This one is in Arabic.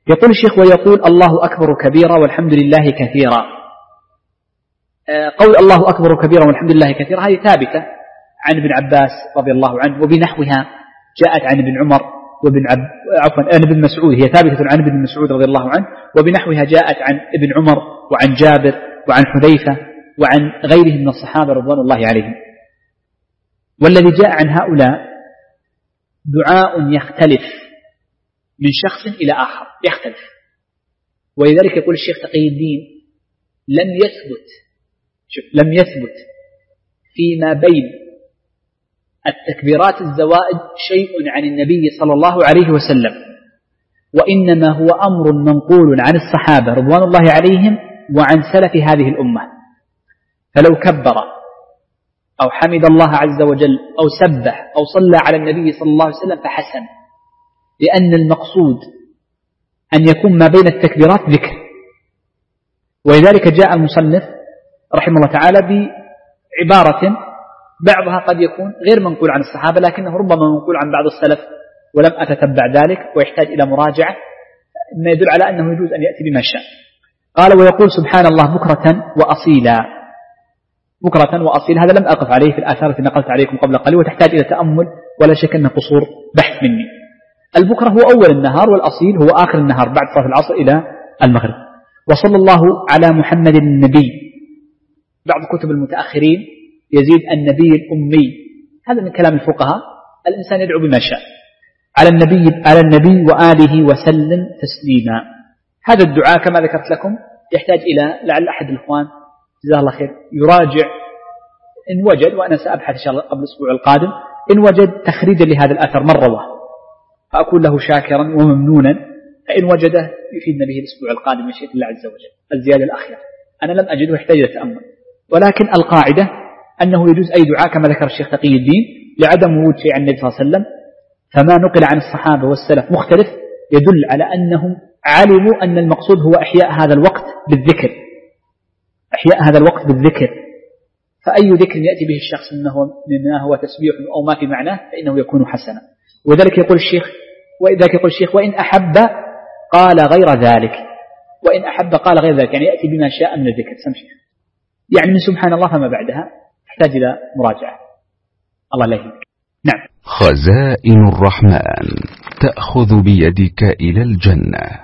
يقول الشيخ ويقول الله أكبر كبيرا والحمد لله كثيرا. قول الله أكبر كبيرا والحمد لله كثيرا هذه ثابتة عن ابن عباس رضي الله عنه، وبنحوها جاءت عن ابن عمر ابن مسعود، هي ثابتة عن ابن مسعود رضي الله عنه، وبنحوها جاءت عن ابن عمر وعن جابر وعن حذيفة وعن غيرهم من الصحابة رضوان الله عليهم. والذي جاء عن هؤلاء دعاء يختلف من شخص إلى آخر، يختلف. ولذلك يقول الشيخ تقي الدين لم يثبت فيما بين التكبيرات الزوائد شيء عن النبي صلى الله عليه وسلم، وإنما هو أمر منقول عن الصحابة رضوان الله عليهم وعن سلف هذه الأمة. فلو كبر أو حمد الله عز وجل أو سبح أو صلى على النبي صلى الله عليه وسلم فحسن، لأن المقصود أن يكون ما بين التكبيرات ذكر. ولذلك جاء المصنف رحمه الله تعالى بعبارة بعضها قد يكون غير منقول عن الصحابة لكنه ربما منقول عن بعض السلف، ولم أتتبع ذلك ويحتاج إلى مراجعة، ما يدل على أنه يجوز أن يأتي بما شاء. قال ويقول سبحان الله بكرة وأصيلا. بكرة وأصيلا هذا لم أقف عليه في الآثار التي نقلت عليكم قبل قليل، وتحتاج إلى تأمل ولا شك أنه قصور بحث مني. البكرة هو أول النهار، والأصيل هو آخر النهار بعد صلاة العصر إلى المغرب. وصلى الله على محمد النبي. بعض كتب المتأخرين يزيد النبي الأمي، هذا من كلام الفقهاء، الإنسان يدعو بما شاء. على النبي وآله وسلم تسليما. هذا الدعاء كما ذكرت لكم يحتاج إلى لعل أحد الإخوان جزاه الله خير يراجع إن وجد، وأنا سأبحث إن شاء الله قبل الأسبوع القادم، إن وجد تخريجا لهذا الأثر من رواه فأكون له شاكرا وممنونا، فإن وجده يفيدنا به الأسبوع القادم مشيئة الله عز وجل. الزيادة الأخيرة أنا لم أجده ويحتاج إلى تأمل، ولكن القاعدة أنه يجوز أي دعاء كما ذكر الشيخ تقي الدين لعدم وجود شيء عن النبي صلى الله عليه وسلم. فما نقل عن الصحابة والسلف مختلف يدل على أنهم علموا أن المقصود هو إحياء هذا الوقت بالذكر، إحياء هذا الوقت بالذكر. فأي ذكر يأتي به الشخص مما هو تسبيح أو ما في معناه فإنه يكون حسنا. وذلك يقول الشيخ وإن أحب قال غير ذلك. وإن أحب قال غير ذلك يعني يأتي بما شاء من الذكر، يعني من سبحان الله فما بعدها تحتاج إلى مراجعة. الله لا يهديك. نعم. خزائن الرحمن تأخذ بيدك إلى الجنة.